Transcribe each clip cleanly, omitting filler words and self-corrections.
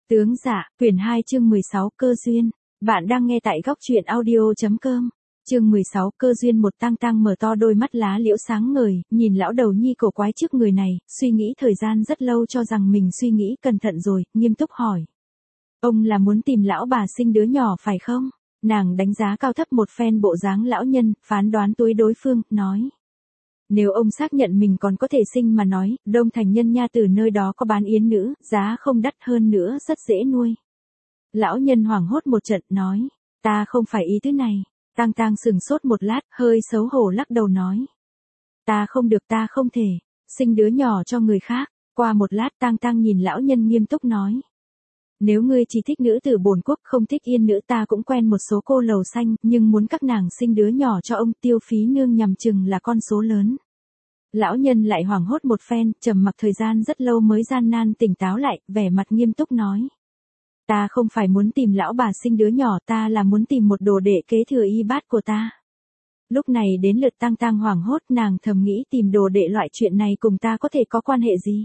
Tướng dạ, quyển 2 chương 16 cơ duyên. Bạn đang nghe tại góc truyện audio.com. Chương 16 cơ duyên. Một tang tang mở to đôi mắt lá liễu sáng ngời, nhìn lão đầu nhi cổ quái trước người này, suy nghĩ thời gian rất lâu cho rằng mình suy nghĩ cẩn thận rồi, nghiêm túc hỏi. Ông là muốn tìm lão bà sinh đứa nhỏ phải không? Nàng đánh giá cao thấp một phen bộ dáng lão nhân, phán đoán túi đối phương, nói. Nếu ông xác nhận mình còn có thể sinh mà nói, Đông Thành Nhân Nha từ nơi đó có bán yến nữ, giá không đắt hơn nữa rất dễ nuôi. Lão nhân hoảng hốt một trận, nói, ta không phải ý thứ này. Tang tang sừng sốt một lát, hơi xấu hổ lắc đầu nói. Ta không được, ta không thể, sinh đứa nhỏ cho người khác. Qua một lát tang tang nhìn lão nhân nghiêm túc nói. Nếu ngươi chỉ thích nữ tử bổn quốc không thích yên nữ, ta cũng quen một số cô lầu xanh, nhưng muốn các nàng sinh đứa nhỏ cho ông, tiêu phí nương nhằm chừng là con số lớn. Lão nhân lại hoảng hốt một phen, trầm mặc thời gian rất lâu mới gian nan tỉnh táo lại, vẻ mặt nghiêm túc nói. Ta không phải muốn tìm lão bà sinh đứa nhỏ, ta là muốn tìm một đồ đệ kế thừa y bát của ta. Lúc này đến lượt tang tang hoảng hốt, nàng thầm nghĩ tìm đồ đệ loại chuyện này cùng ta có thể có quan hệ gì.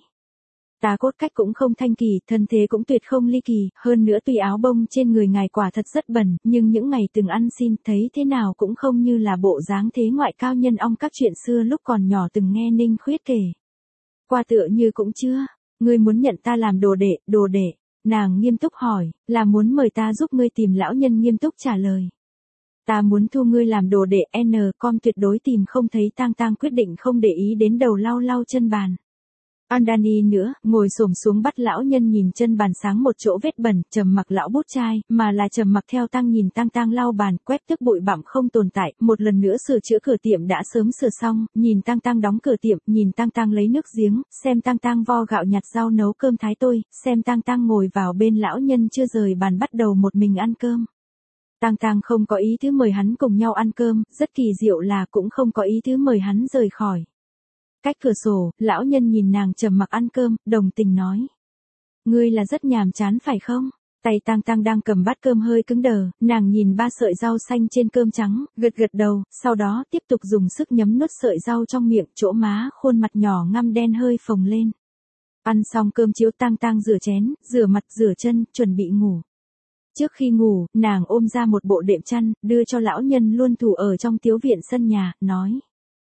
Ta cốt cách cũng không thanh kỳ, thân thế cũng tuyệt không ly kỳ, hơn nữa tuy áo bông trên người ngài quả thật rất bẩn, nhưng những ngày từng ăn xin thấy thế nào cũng không như là bộ dáng thế ngoại cao nhân ong các chuyện xưa lúc còn nhỏ từng nghe Ninh Khuyết kể. Qua tựa như cũng chưa, ngươi muốn nhận ta làm đồ đệ, nàng nghiêm túc hỏi, là muốn mời ta giúp ngươi tìm. Lão nhân nghiêm túc trả lời. Ta muốn thu ngươi làm đồ đệ con tuyệt đối tìm không thấy. Tang tang quyết định không để ý đến đầu lau lau chân bàn. Andani nữa, ngồi xổm xuống bắt lão nhân nhìn chân bàn sáng một chỗ vết bẩn, trầm mặc lão bút chai, mà là trầm mặc theo tang nhìn tang tang lau bàn, quét tức bụi bặm không tồn tại, một lần nữa sửa chữa cửa tiệm đã sớm sửa xong, nhìn tang tang đóng cửa tiệm, nhìn tang tang lấy nước giếng, xem tang tang vo gạo nhặt rau nấu cơm thái tôi, xem tang tang ngồi vào bên lão nhân chưa rời bàn bắt đầu một mình ăn cơm. Tang tang không có ý thứ mời hắn cùng nhau ăn cơm, rất kỳ diệu là cũng không có ý thứ mời hắn rời khỏi. Cách cửa sổ, lão nhân nhìn nàng trầm mặc ăn cơm, đồng tình nói. Ngươi là rất nhàm chán phải không? Tay tang tang đang cầm bát cơm hơi cứng đờ, nàng nhìn ba sợi rau xanh trên cơm trắng, gật gật đầu, sau đó tiếp tục dùng sức nhấm nuốt sợi rau trong miệng, chỗ má khuôn mặt nhỏ ngăm đen hơi phồng lên. Ăn xong cơm chiếu tang tang rửa chén, rửa mặt rửa chân, chuẩn bị ngủ. Trước khi ngủ, nàng ôm ra một bộ đệm chăn, đưa cho lão nhân luôn thủ ở trong tiếu viện sân nhà, nói.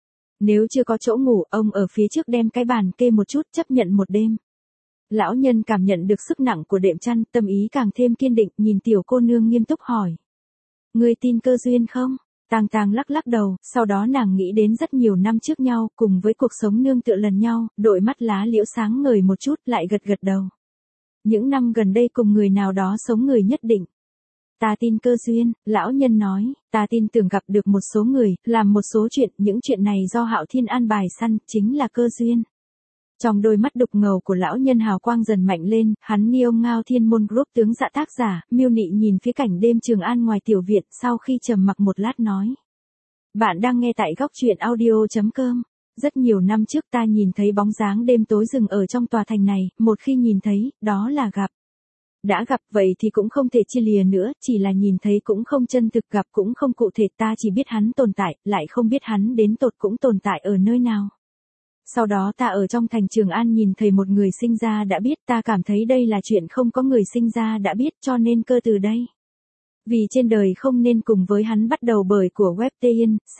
Nếu chưa có chỗ ngủ, ông ở phía trước đem cái bàn kê một chút, chấp nhận một đêm. Lão nhân cảm nhận được sức nặng của đệm chăn, tâm ý càng thêm kiên định, nhìn tiểu cô nương nghiêm túc hỏi. Ngươi tin cơ duyên không? Tang tang lắc lắc đầu, sau đó nàng nghĩ đến rất nhiều năm trước nhau, cùng với cuộc sống nương tựa lần nhau, đôi mắt lá liễu sáng ngời một chút, lại gật gật đầu. Những năm gần đây cùng người nào đó sống người nhất định. Ta tin cơ duyên, lão nhân nói, ta tin tưởng gặp được một số người, làm một số chuyện, những chuyện này do Hạo Thiên an bài săn, chính là cơ duyên. Trong đôi mắt đục ngầu của lão nhân hào quang dần mạnh lên, hắn Niêu Ngao Thiên Môn Group tướng dạ tác giả, Miêu Nị nhìn phía cảnh đêm Trường An ngoài tiểu viện, sau khi trầm mặc một lát nói. Bạn đang nghe tại góc truyện audio.com. Rất nhiều năm trước ta nhìn thấy bóng dáng đêm tối rừng ở trong tòa thành này, một khi nhìn thấy, đó là gặp. Đã gặp vậy thì cũng không thể chia lìa nữa, chỉ là nhìn thấy cũng không chân thực, gặp cũng không cụ thể, ta chỉ biết hắn tồn tại, lại không biết hắn đến tột cũng tồn tại ở nơi nào. Sau đó ta ở trong thành Trường An nhìn thấy một người sinh ra đã biết, ta cảm thấy đây là chuyện không có người sinh ra đã biết, cho nên cơ từ đây. Vì trên đời không nên cùng với hắn bắt đầu bởi của web Tiên, C.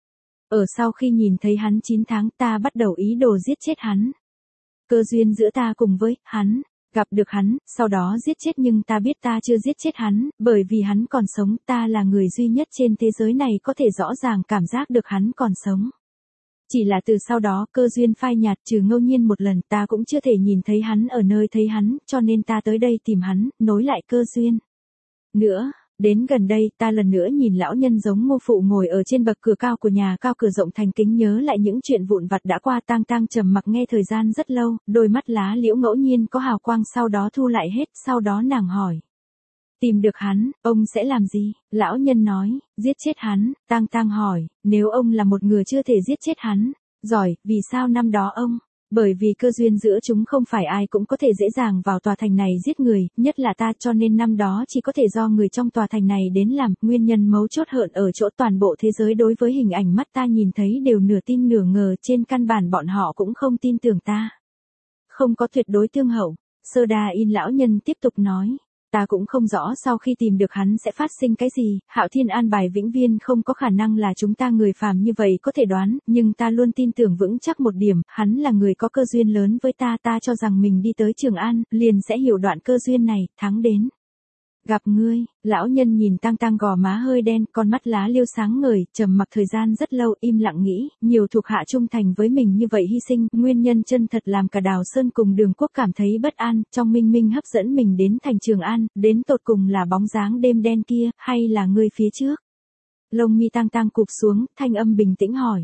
Ở sau khi nhìn thấy hắn 9 tháng ta bắt đầu ý đồ giết chết hắn. Cơ duyên giữa ta cùng với hắn. Gặp được hắn, sau đó giết chết, nhưng ta biết ta chưa giết chết hắn, bởi vì hắn còn sống, ta là người duy nhất trên thế giới này có thể rõ ràng cảm giác được hắn còn sống. Chỉ là từ sau đó cơ duyên phai nhạt, trừ ngẫu nhiên một lần ta cũng chưa thể nhìn thấy hắn ở nơi thấy hắn, cho nên ta tới đây tìm hắn, nối lại cơ duyên. Nữa, đến gần đây ta lần nữa nhìn lão nhân giống Ngô Phụ ngồi ở trên bậc cửa cao của nhà cao cửa rộng thành kính nhớ lại những chuyện vụn vặt đã qua. Tang tang trầm mặc nghe thời gian rất lâu, đôi mắt lá liễu ngẫu nhiên có hào quang sau đó thu lại hết, sau đó nàng hỏi. Tìm được hắn, ông sẽ làm gì? Lão nhân nói, giết chết hắn. Tang tang hỏi, nếu ông là một người chưa thể giết chết hắn, giỏi, vì sao năm đó ông? Bởi vì cơ duyên giữa chúng không phải ai cũng có thể dễ dàng vào tòa thành này giết người, nhất là ta, cho nên năm đó chỉ có thể do người trong tòa thành này đến làm. Nguyên nhân mấu chốt hận ở chỗ toàn bộ thế giới đối với hình ảnh mắt ta nhìn thấy đều nửa tin nửa ngờ, trên căn bản bọn họ cũng không tin tưởng ta. Không có tuyệt đối tương hậu. Soda in lão nhân tiếp tục nói. Ta cũng không rõ sau khi tìm được hắn sẽ phát sinh cái gì, Hạo Thiên an bài vĩnh viên không có khả năng là chúng ta người phàm như vậy có thể đoán, nhưng ta luôn tin tưởng vững chắc một điểm, hắn là người có cơ duyên lớn với ta cho rằng mình đi tới Trường An, liền sẽ hiểu đoạn cơ duyên này, thắng đến. Gặp ngươi, lão nhân nhìn Tăng Tăng gò má hơi đen, con mắt lá liêu sáng ngời, trầm mặc thời gian rất lâu, im lặng nghĩ, nhiều thuộc hạ trung thành với mình như vậy hy sinh, nguyên nhân chân thật làm cả Đào Sơn cùng Đường Quốc cảm thấy bất an, trong minh minh hấp dẫn mình đến thành Trường An, đến tột cùng là bóng dáng đêm đen kia, hay là ngươi phía trước? Lông mi Tăng Tăng cụp xuống, thanh âm bình tĩnh hỏi.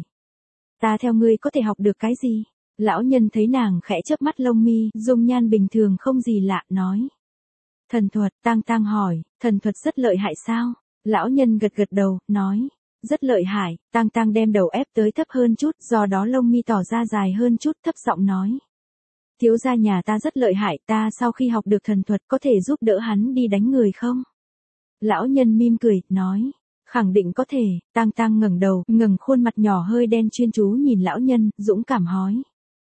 Ta theo ngươi có thể học được cái gì? Lão nhân thấy nàng khẽ chớp mắt lông mi, dung nhan bình thường không gì lạ, nói. Thần thuật, Tăng Tăng hỏi, thần thuật rất lợi hại sao? Lão nhân gật gật đầu, nói, rất lợi hại. Tăng Tăng đem đầu ép tới thấp hơn chút, do đó lông mi tỏ ra dài hơn chút, thấp giọng nói. Thiếu gia nhà ta rất lợi hại, ta sau khi học được thần thuật có thể giúp đỡ hắn đi đánh người không? Lão nhân mỉm cười, nói, khẳng định có thể. Tăng Tăng ngẩng đầu, ngẩng khuôn mặt nhỏ hơi đen chuyên chú nhìn lão nhân, dũng cảm hỏi.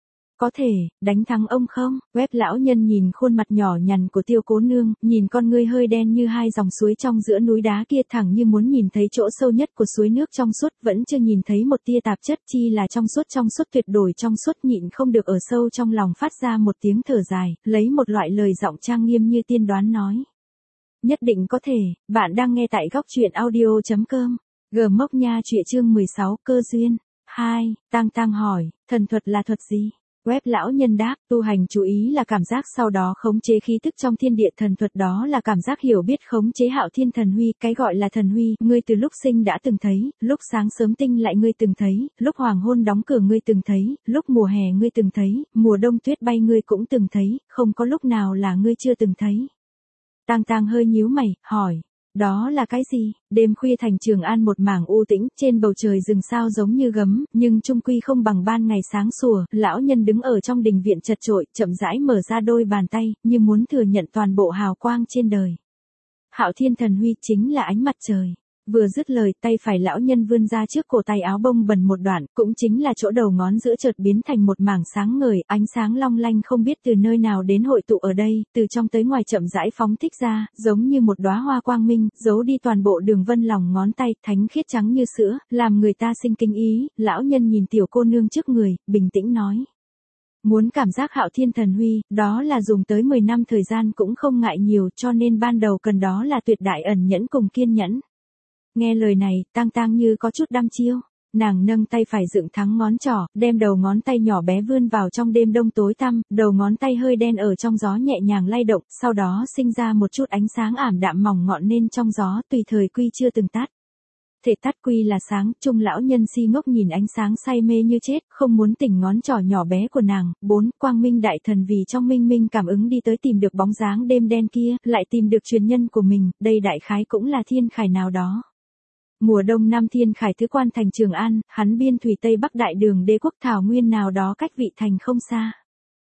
Có thể, đánh thắng ông không? Web lão nhân nhìn khuôn mặt nhỏ nhằn của Tiêu Cố Nương, nhìn con ngươi hơi đen như hai dòng suối trong giữa núi đá kia thẳng như muốn nhìn thấy chỗ sâu nhất của suối nước trong suốt, vẫn chưa nhìn thấy một tia tạp chất chi là trong suốt tuyệt đối trong suốt, nhịn không được ở sâu trong lòng phát ra một tiếng thở dài, lấy một loại lời giọng trang nghiêm như tiên đoán nói. Nhất định có thể, bạn đang nghe tại góc truyện audio.com. Mốc nha truyện chương 16 cơ duyên. 2, Tăng Tăng hỏi, thần thuật là thuật gì? Web lão nhân đáp, tu hành chú ý là cảm giác sau đó khống chế khí tức trong thiên địa, thần thuật đó là cảm giác hiểu biết khống chế Hạo Thiên thần huy, cái gọi là thần huy, ngươi từ lúc sinh đã từng thấy, lúc sáng sớm tinh lại ngươi từng thấy, lúc hoàng hôn đóng cửa ngươi từng thấy, lúc mùa hè ngươi từng thấy, mùa đông tuyết bay ngươi cũng từng thấy, không có lúc nào là ngươi chưa từng thấy. Tăng Tăng hơi nhíu mày, hỏi. Đó là cái gì? Đêm khuya thành Trường An một mảng u tĩnh, trên bầu trời rừng sao giống như gấm, nhưng chung quy không bằng ban ngày sáng sủa, lão nhân đứng ở trong đình viện chật chội, chậm rãi mở ra đôi bàn tay, như muốn thừa nhận toàn bộ hào quang trên đời. Hạo Thiên thần huy chính là ánh mặt trời. Vừa dứt lời, tay phải lão nhân vươn ra trước cổ tay áo bông bần một đoạn, cũng chính là chỗ đầu ngón giữa chợt biến thành một mảng sáng ngời, ánh sáng long lanh không biết từ nơi nào đến hội tụ ở đây, từ trong tới ngoài chậm rãi phóng thích ra, giống như một đóa hoa quang minh, giấu đi toàn bộ đường vân lòng ngón tay, thánh khiết trắng như sữa, làm người ta sinh kinh ý. Lão nhân nhìn tiểu cô nương trước người, bình tĩnh nói. Muốn cảm giác Hạo Thiên thần huy, đó là dùng tới 10 năm thời gian cũng không ngại nhiều, cho nên ban đầu cần đó là tuyệt đại ẩn nhẫn cùng kiên nhẫn. Nghe lời này, Tăng Tăng như có chút đăm chiêu. Nàng nâng tay phải dựng thẳng ngón trỏ, đem đầu ngón tay nhỏ bé vươn vào trong đêm đông tối tăm, đầu ngón tay hơi đen ở trong gió nhẹ nhàng lay động, sau đó sinh ra một chút ánh sáng ảm đạm mỏng ngọn nên trong gió, tùy thời quy chưa từng tắt. Thể tắt quy là sáng, trung lão nhân si ngốc nhìn ánh sáng say mê như chết, không muốn tỉnh ngón trỏ nhỏ bé của nàng. 4. Quang minh đại thần vì trong minh minh cảm ứng đi tới tìm được bóng dáng đêm đen kia, lại tìm được truyền nhân của mình, đây đại khái cũng là thiên khải nào đó. Mùa đông năm thiên khải thứ quan thành Trường An, hắn biên thủy Tây Bắc đại đường đế quốc thảo nguyên nào đó cách vị thành không xa.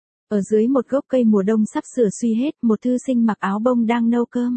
Ở dưới một gốc cây mùa đông sắp sửa suy hết, một thư sinh mặc áo bông đang nấu cơm.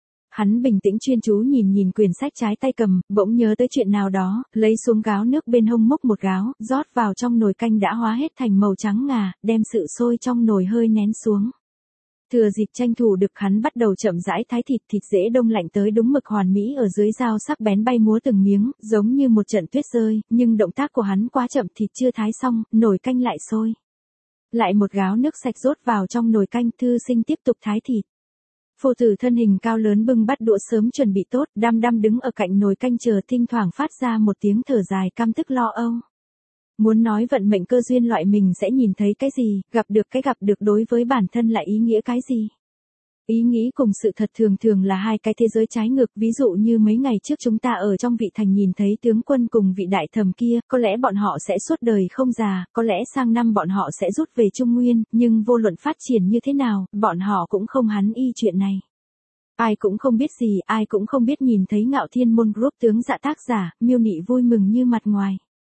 Hắn bình tĩnh chuyên chú nhìn quyển sách trái tay cầm, bỗng nhớ tới chuyện nào đó, lấy xuống gáo nước bên hông múc một gáo, rót vào trong nồi canh đã hóa hết thành màu trắng ngà, đem sự sôi trong nồi hơi nén xuống. Thừa dịp tranh thủ được hắn bắt đầu chậm rãi thái thịt dễ đông lạnh tới đúng mực hoàn mỹ ở dưới dao sắc bén bay múa từng miếng, giống như một trận tuyết rơi, nhưng động tác của hắn quá chậm, thịt chưa thái xong, nồi canh lại sôi. Lại một gáo nước sạch rót vào trong nồi canh, thư sinh tiếp tục thái thịt. Phụ tử thân hình cao lớn bưng bát đũa sớm chuẩn bị tốt, đăm đăm đứng ở cạnh nồi canh chờ, thỉnh thoảng phát ra một tiếng thở dài căm tức lo âu. Muốn nói vận mệnh cơ duyên loại mình sẽ nhìn thấy cái gì, gặp được đối với bản thân lại ý nghĩa cái gì. Ý nghĩ cùng sự thật thường thường là hai cái thế giới trái ngược, ví dụ như mấy ngày trước chúng ta ở trong vị thành nhìn thấy tướng quân cùng vị đại thẩm kia, có lẽ bọn họ sẽ suốt đời không già, có lẽ sang năm bọn họ sẽ rút về Trung Nguyên, nhưng vô luận phát triển như thế nào, bọn họ cũng không hắn y chuyện này. Ai cũng không biết gì, ai cũng không biết nhìn thấy Ngạo Thiên Môn Group tướng dạ tác giả, miêu nị vui mừng như mặt ngoài.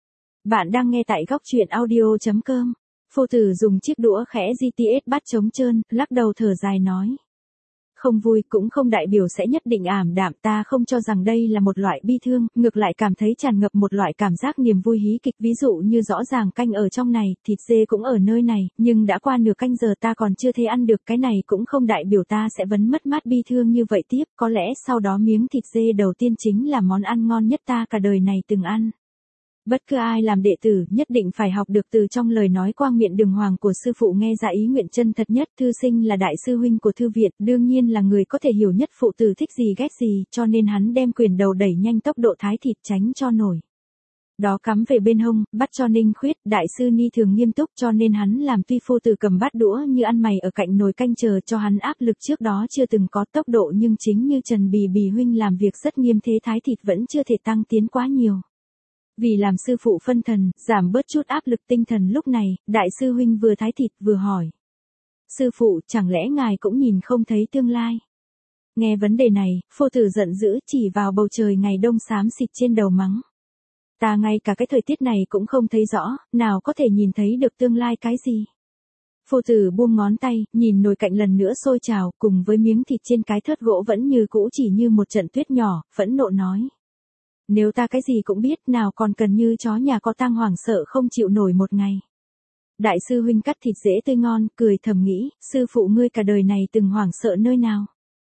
Bạn đang nghe tại góc truyện audio.com. Phụ tử dùng chiếc đũa khẽ GTS bắt trống trơn, lắc đầu thở dài nói. không vui cũng không đại biểu sẽ nhất định ảm đạm, ta không cho rằng đây là một loại bi thương, ngược lại cảm thấy tràn ngập một loại cảm giác niềm vui hí kịch, ví dụ như rõ ràng canh ở trong này, thịt dê cũng ở nơi này, nhưng đã qua nửa canh giờ ta còn chưa thấy ăn được, cái này cũng không đại biểu ta sẽ vẫn mất mát bi thương như vậy tiếp, có lẽ sau đó miếng thịt dê đầu tiên chính là món ăn ngon nhất ta cả đời này từng ăn. Bất cứ ai làm đệ tử nhất định phải học được từ trong lời nói quang miệng đường hoàng của sư phụ nghe ra ý nguyện chân thật nhất. Thư sinh là đại sư huynh của Thư Viện, đương nhiên là người có thể hiểu nhất phụ tử thích gì ghét gì, cho nên hắn đem quyền đầu đẩy nhanh tốc độ thái thịt tránh cho nổi. Đó cắm về bên hông, bắt cho Ninh Khuyết, đại sư ni thường nghiêm túc cho nên hắn làm tuy phu tử cầm bát đũa như ăn mày ở cạnh nồi canh chờ cho hắn áp lực trước đó chưa từng có tốc độ, nhưng chính như Trần Bì Bì huynh làm việc rất nghiêm thế thái thịt vẫn chưa thể tăng tiến quá nhiều. Vì làm sư phụ phân thần, giảm bớt chút áp lực tinh thần lúc này, đại sư huynh vừa thái thịt vừa hỏi. Sư phụ, chẳng lẽ ngài cũng nhìn không thấy tương lai? Nghe vấn đề này, phu tử giận dữ chỉ vào bầu trời ngày đông xám xịt trên đầu mắng. Ta ngay cả cái thời tiết này cũng không thấy rõ, nào có thể nhìn thấy được tương lai cái gì? Phu tử buông ngón tay, nhìn nồi cạnh lần nữa sôi trào, cùng với miếng thịt trên cái thớt gỗ vẫn như cũ chỉ như một trận tuyết nhỏ, phẫn nộ nói. Nếu ta cái gì cũng biết, nào còn cần như chó nhà có tang hoảng sợ không chịu nổi một ngày. Đại sư huynh cắt thịt dễ tươi ngon, cười thầm nghĩ, sư phụ ngươi cả đời này từng hoảng sợ nơi nào.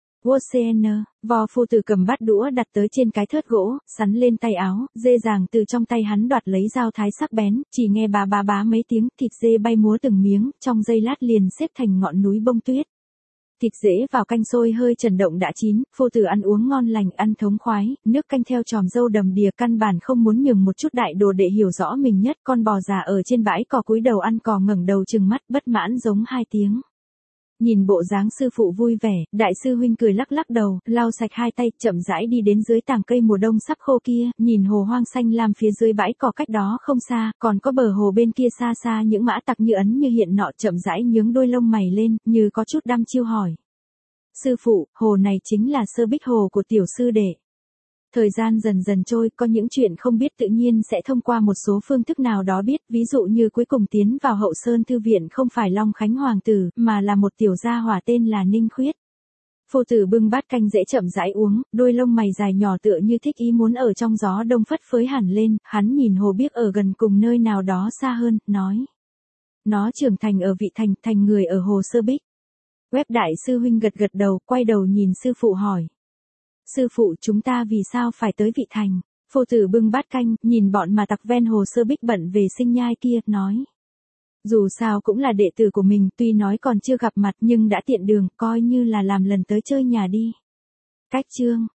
WCN, vò phu tử cầm bát đũa đặt tới trên cái thớt gỗ, sắn lên tay áo, dê dàng từ trong tay hắn đoạt lấy dao thái sắc bén, chỉ nghe bá bá bá mấy tiếng, thịt dê bay múa từng miếng, trong giây lát liền xếp thành ngọn núi bông tuyết. Thịt dễ vào canh sôi hơi chần động đã chín, phu tử ăn uống ngon lành, ăn thống khoái, nước canh theo tròm dâu đầm đìa, căn bản không muốn nhường một chút đại đồ đệ hiểu rõ mình nhất. Con bò già ở trên bãi cỏ cúi đầu ăn cỏ ngẩng đầu trừng mắt bất mãn giống hai tiếng. Nhìn bộ dáng sư phụ vui vẻ, đại sư huynh cười lắc lắc đầu, lau sạch hai tay, chậm rãi đi đến dưới tàng cây mùa đông sắp khô kia, nhìn hồ hoang xanh lam phía dưới bãi cỏ cách đó không xa, còn có bờ hồ bên kia xa xa những mã tặc như ấn như hiện nọ chậm rãi nhướng đôi lông mày lên, như có chút đăm chiêu hỏi. Sư phụ, hồ này chính là Sơ Bích Hồ của tiểu sư đệ. Thời gian dần dần trôi, có những chuyện không biết tự nhiên sẽ thông qua một số phương thức nào đó biết, ví dụ như cuối cùng tiến vào Hậu Sơn Thư Viện không phải Long Khánh Hoàng tử, mà là một tiểu gia hỏa tên là Ninh Khuyết. Phu tử bưng bát canh dễ chậm rãi uống, đôi lông mày dài nhỏ tựa như thích ý muốn ở trong gió đông phất phới hẳn lên, hắn nhìn hồ biếc ở gần cùng nơi nào đó xa hơn, nói. Nó trưởng thành ở Vị Thành, thành người ở hồ Sơ Bích. Web đại sư huynh gật gật đầu, quay đầu nhìn sư phụ hỏi. Sư phụ, chúng ta vì sao phải tới Vị Thành? Phu tử bưng bát canh, nhìn bọn mà tặc ven hồ Sơ Bích bận về sinh nhai kia, nói. Dù sao cũng là đệ tử của mình, tuy nói còn chưa gặp mặt nhưng đã tiện đường, coi như là làm lần tới chơi nhà đi. Cách chương.